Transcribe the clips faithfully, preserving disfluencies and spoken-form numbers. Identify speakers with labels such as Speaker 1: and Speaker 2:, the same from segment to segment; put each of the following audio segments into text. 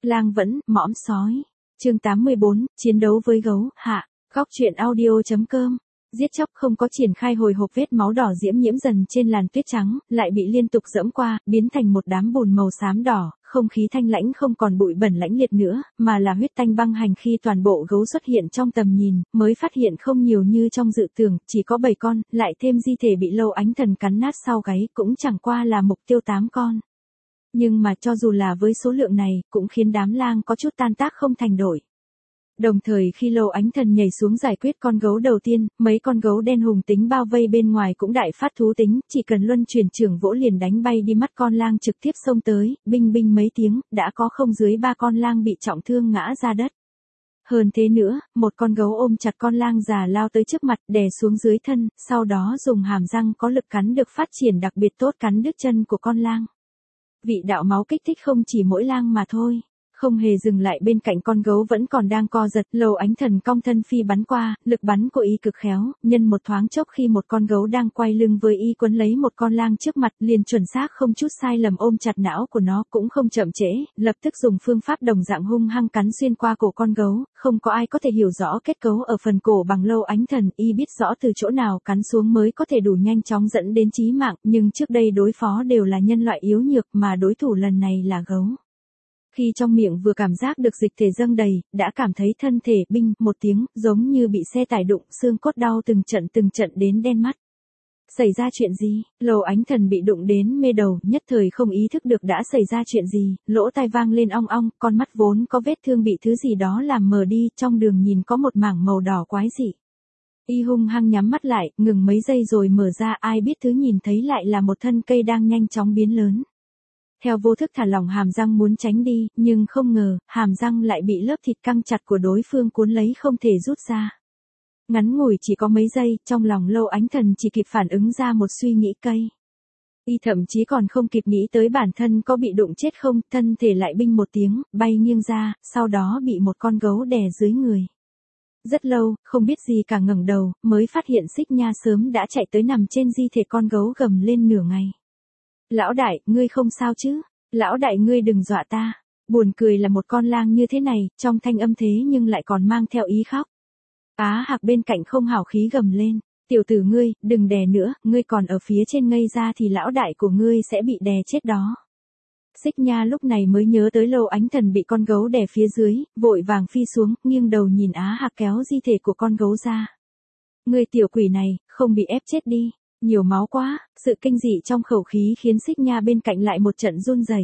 Speaker 1: Lang vẫn, mõm sói. Chương tám mươi bốn, chiến đấu với gấu, hạ. Góc truyện audio.com. Giết chóc không có triển khai hồi hộp, vết máu đỏ diễm nhiễm dần trên làn tuyết trắng, lại bị liên tục dẫm qua, biến thành một đám bùn màu xám đỏ, không khí thanh lãnh không còn bụi bẩn lãnh liệt nữa, mà là huyết tanh băng hành. Khi toàn bộ gấu xuất hiện trong tầm nhìn, mới phát hiện không nhiều như trong dự tưởng, chỉ có bảy con, lại thêm di thể bị Lâu Ánh Thần cắn nát sau gáy, cũng chẳng qua là mục tiêu tám con. Nhưng mà cho dù là với số lượng này, cũng khiến đám lang có chút tan tác không thành đổi. Đồng thời khi Lâu Ánh Thần nhảy xuống giải quyết con gấu đầu tiên, mấy con gấu đen hùng tính bao vây bên ngoài cũng đại phát thú tính, chỉ cần luân chuyển trưởng vỗ liền đánh bay đi mắt con lang trực tiếp xông tới, binh binh mấy tiếng, đã có không dưới ba con lang bị trọng thương ngã ra đất. Hơn thế nữa, một con gấu ôm chặt con lang già lao tới trước mặt, đè xuống dưới thân, sau đó dùng hàm răng có lực cắn được phát triển đặc biệt tốt cắn đứt chân của con lang. Vị đạo máu kích thích không chỉ mỗi lang mà thôi. Không hề dừng lại bên cạnh con gấu vẫn còn đang co giật, Lâu Ánh Thần cong thân phi bắn qua, lực bắn của y cực khéo, nhân một thoáng chốc khi một con gấu đang quay lưng với y quấn lấy một con lang trước mặt, liền chuẩn xác không chút sai lầm ôm chặt não của nó, cũng không chậm trễ, lập tức dùng phương pháp đồng dạng hung hăng cắn xuyên qua cổ con gấu. Không có ai có thể hiểu rõ kết cấu ở phần cổ bằng Lâu Ánh Thần, y biết rõ từ chỗ nào cắn xuống mới có thể đủ nhanh chóng dẫn đến chí mạng, nhưng trước đây đối phó đều là nhân loại yếu nhược, mà đối thủ lần này là gấu. Khi trong miệng vừa cảm giác được dịch thể dâng đầy, đã cảm thấy thân thể binh một tiếng, giống như bị xe tải đụng, xương cốt đau từng trận từng trận đến đen mắt. Xảy ra chuyện gì? Lâu Ánh Thần bị đụng đến mê đầu, nhất thời không ý thức được đã xảy ra chuyện gì, lỗ tai vang lên ong ong, con mắt vốn có vết thương bị thứ gì đó làm mờ đi, trong đường nhìn có một mảng màu đỏ quái dị. Y hung hăng nhắm mắt lại, ngừng mấy giây rồi mở ra, ai biết thứ nhìn thấy lại là một thân cây đang nhanh chóng biến lớn. Theo vô thức thả lỏng hàm răng muốn tránh đi, nhưng không ngờ, hàm răng lại bị lớp thịt căng chặt của đối phương cuốn lấy không thể rút ra. Ngắn ngủi chỉ có mấy giây, trong lòng Lâu Ánh Thần chỉ kịp phản ứng ra một suy nghĩ cây. Y thậm chí còn không kịp nghĩ tới bản thân có bị đụng chết không, thân thể lại binh một tiếng, bay nghiêng ra, sau đó bị một con gấu đè dưới người. Rất lâu, không biết gì cả ngẩng đầu, mới phát hiện Xích Nha sớm đã chạy tới nằm trên di thể con gấu gầm lên nửa ngày. Lão đại, ngươi không sao chứ? Lão đại ngươi đừng dọa ta. Buồn cười là một con lang như thế này, trong thanh âm thế nhưng lại còn mang theo ý khóc. Á Hạc bên cạnh không hào khí gầm lên. Tiểu tử ngươi, đừng đè nữa, ngươi còn ở phía trên ngây ra thì lão đại của ngươi sẽ bị đè chết đó. Xích Nha lúc này mới nhớ tới Lâu Ánh Thần bị con gấu đè phía dưới, vội vàng phi xuống, nghiêng đầu nhìn Á Hạc kéo di thể của con gấu ra. Ngươi tiểu quỷ này, không bị ép chết đi. Nhiều máu quá, sự kinh dị trong khẩu khí khiến Xích Nha bên cạnh lại một trận run rẩy.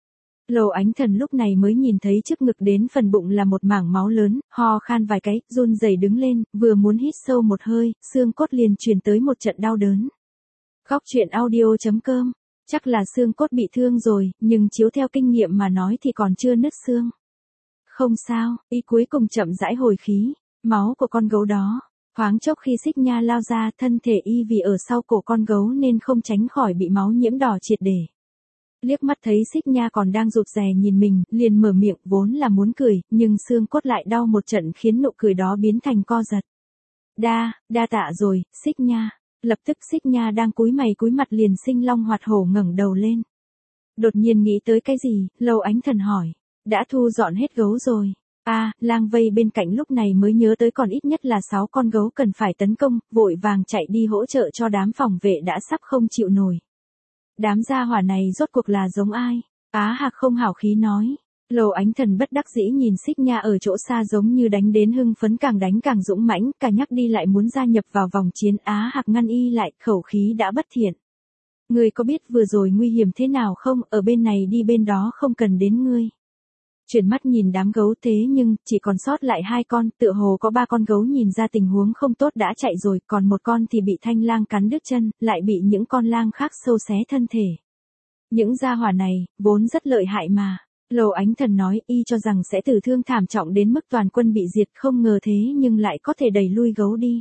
Speaker 1: Lâu Ánh Thần lúc này mới nhìn thấy trước ngực đến phần bụng là một mảng máu lớn, ho khan vài cái, run rẩy đứng lên, vừa muốn hít sâu một hơi, xương cốt liền truyền tới một trận đau đớn. Góc truyện audio.com. Chắc là xương cốt bị thương rồi, nhưng chiếu theo kinh nghiệm mà nói thì còn chưa nứt xương. Không sao, y cuối cùng chậm rãi hồi khí, máu của con gấu đó. Thoáng chốc khi Xích Nha lao ra, thân thể y vì ở sau cổ con gấu nên không tránh khỏi bị máu nhiễm đỏ triệt để. Liếc mắt thấy Xích Nha còn đang rụt rè nhìn mình, liền mở miệng, vốn là muốn cười, nhưng xương cốt lại đau một trận khiến nụ cười đó biến thành co giật. Đa, đa tạ rồi, Xích Nha. Lập tức Xích Nha đang cúi mày cúi mặt liền sinh long hoạt hổ ngẩng đầu lên. Đột nhiên nghĩ tới cái gì, Lâu Ánh Thần hỏi. Đã thu dọn hết gấu rồi. A, à, lang vây bên cạnh lúc này mới nhớ tới còn ít nhất là sáu con gấu cần phải tấn công, vội vàng chạy đi hỗ trợ cho đám phòng vệ đã sắp không chịu nổi. Đám gia hỏa này rốt cuộc là giống ai? Á Hạc không hảo khí nói. Lâu Ánh Thần bất đắc dĩ nhìn Xích Nha ở chỗ xa giống như đánh đến hưng phấn, càng đánh càng dũng mãnh, cả nhắc đi lại muốn gia nhập vào vòng chiến. Á Hạc ngăn y lại, khẩu khí đã bất thiện. Ngươi có biết vừa rồi nguy hiểm thế nào không, ở bên này đi bên đó không cần đến ngươi. Chuyển mắt nhìn đám gấu thế nhưng, chỉ còn sót lại hai con, tựa hồ có ba con gấu nhìn ra tình huống không tốt đã chạy rồi, còn một con thì bị thanh lang cắn đứt chân, lại bị những con lang khác sâu xé thân thể. Những gia hỏa này, vốn rất lợi hại mà. Lâu Ánh Thần nói, y cho rằng sẽ tử thương thảm trọng đến mức toàn quân bị diệt, không ngờ thế nhưng lại có thể đẩy lui gấu đi.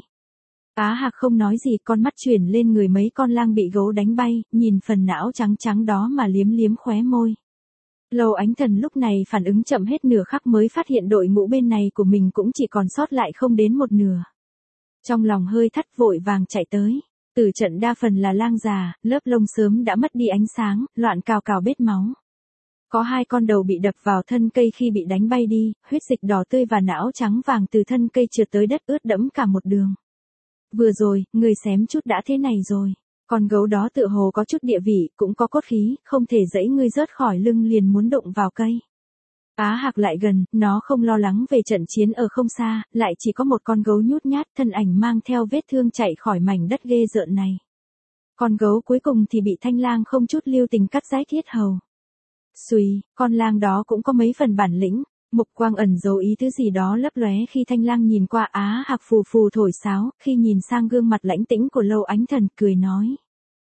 Speaker 1: Á Hạc không nói gì, con mắt chuyển lên người mấy con lang bị gấu đánh bay, nhìn phần não trắng trắng đó mà liếm liếm khóe môi. Lâu Ánh Thần lúc này phản ứng chậm hết nửa khắc mới phát hiện đội ngũ bên này của mình cũng chỉ còn sót lại không đến một nửa. Trong lòng hơi thắt vội vàng chạy tới. Tử trận đa phần là lang già, lớp lông sớm đã mất đi ánh sáng, loạn cào cào bết máu. Có hai con đầu bị đập vào thân cây khi bị đánh bay đi, huyết dịch đỏ tươi và não trắng vàng từ thân cây trượt tới đất ướt đẫm cả một đường. Vừa rồi, người xém chút đã thế này rồi. Con gấu đó tựa hồ có chút địa vị, cũng có cốt khí, không thể dẫy ngươi rớt khỏi lưng liền muốn đụng vào cây. Á Hạc lại gần, nó không lo lắng về trận chiến ở không xa, lại chỉ có một con gấu nhút nhát, thân ảnh mang theo vết thương chạy khỏi mảnh đất ghê rợn này. Con gấu cuối cùng thì bị Thanh Lang không chút lưu tình cắt rái thiết hầu. Xùy, con lang đó cũng có mấy phần bản lĩnh, mục quang ẩn giấu ý thứ gì đó lấp lóe khi Thanh Lang nhìn qua. Á Hạc phù phù thổi sáo, khi nhìn sang gương mặt lãnh tĩnh của Lâu Ánh Thần, cười nói.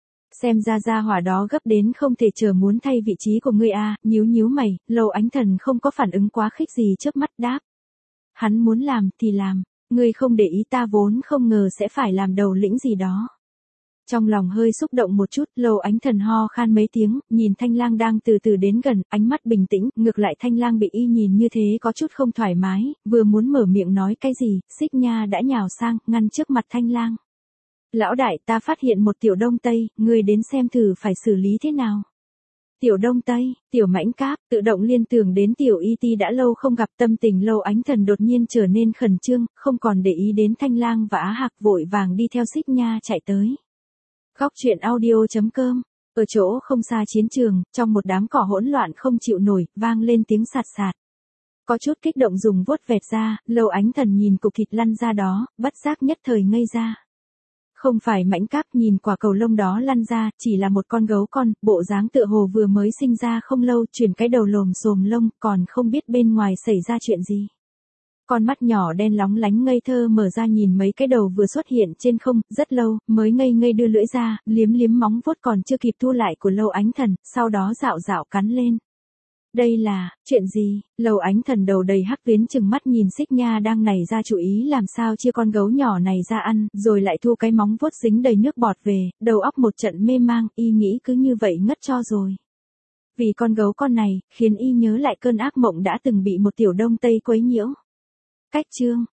Speaker 1: Xem ra gia hỏa đó gấp đến không thể chờ muốn thay vị trí của ngươi à, nhíu nhíu mày, Lâu Ánh Thần không có phản ứng quá khích gì chớp mắt đáp. Hắn muốn làm thì làm, ngươi không để ý ta vốn không ngờ sẽ phải làm đầu lĩnh gì đó. Trong lòng hơi xúc động một chút, Lâu Ánh Thần ho khan mấy tiếng, nhìn Thanh Lang đang từ từ đến gần, ánh mắt bình tĩnh, ngược lại Thanh Lang bị y nhìn như thế có chút không thoải mái, vừa muốn mở miệng nói cái gì, Xích Nha đã nhào sang, ngăn trước mặt Thanh Lang. Lão đại, ta phát hiện một tiểu đông tây, ngươi đến xem thử phải xử lý thế nào. Tiểu đông tây, tiểu mãnh cáp, tự động liên tưởng đến tiểu y ti đã lâu không gặp, tâm tình Lâu Ánh Thần đột nhiên trở nên khẩn trương, không còn để ý đến Thanh Lang và Á Hạc, vội vàng đi theo Xích Nha chạy tới. Góc truyện audio chấm com. Ở chỗ không xa chiến trường, trong một đám cỏ hỗn loạn không chịu nổi, vang lên tiếng sạt sạt. Có chút kích động dùng vuốt vẹt ra, Lâu Ánh Thần nhìn cục thịt lăn ra đó, bất giác nhất thời ngây ra. Không phải mãnh cáp, nhìn quả cầu lông đó lăn ra, chỉ là một con gấu con, bộ dáng tựa hồ vừa mới sinh ra không lâu, chuyển cái đầu lồm xồm lông, còn không biết bên ngoài xảy ra chuyện gì. Con mắt nhỏ đen lóng lánh ngây thơ mở ra nhìn mấy cái đầu vừa xuất hiện trên không, rất lâu, mới ngây ngây đưa lưỡi ra, liếm liếm móng vuốt còn chưa kịp thu lại của Lâu Ánh Thần, sau đó dạo dạo cắn lên. Đây là, chuyện gì? Lâu Ánh Thần đầu đầy hắc tuyến chừng mắt nhìn Xích Nha đang nảy ra chủ ý làm sao chia con gấu nhỏ này ra ăn, rồi lại thu cái móng vuốt dính đầy nước bọt về, đầu óc một trận mê mang, y nghĩ cứ như vậy ngất cho rồi. Vì con gấu con này, khiến y nhớ lại cơn ác mộng đã từng bị một tiểu đông tây quấy nhiễu. Cách chương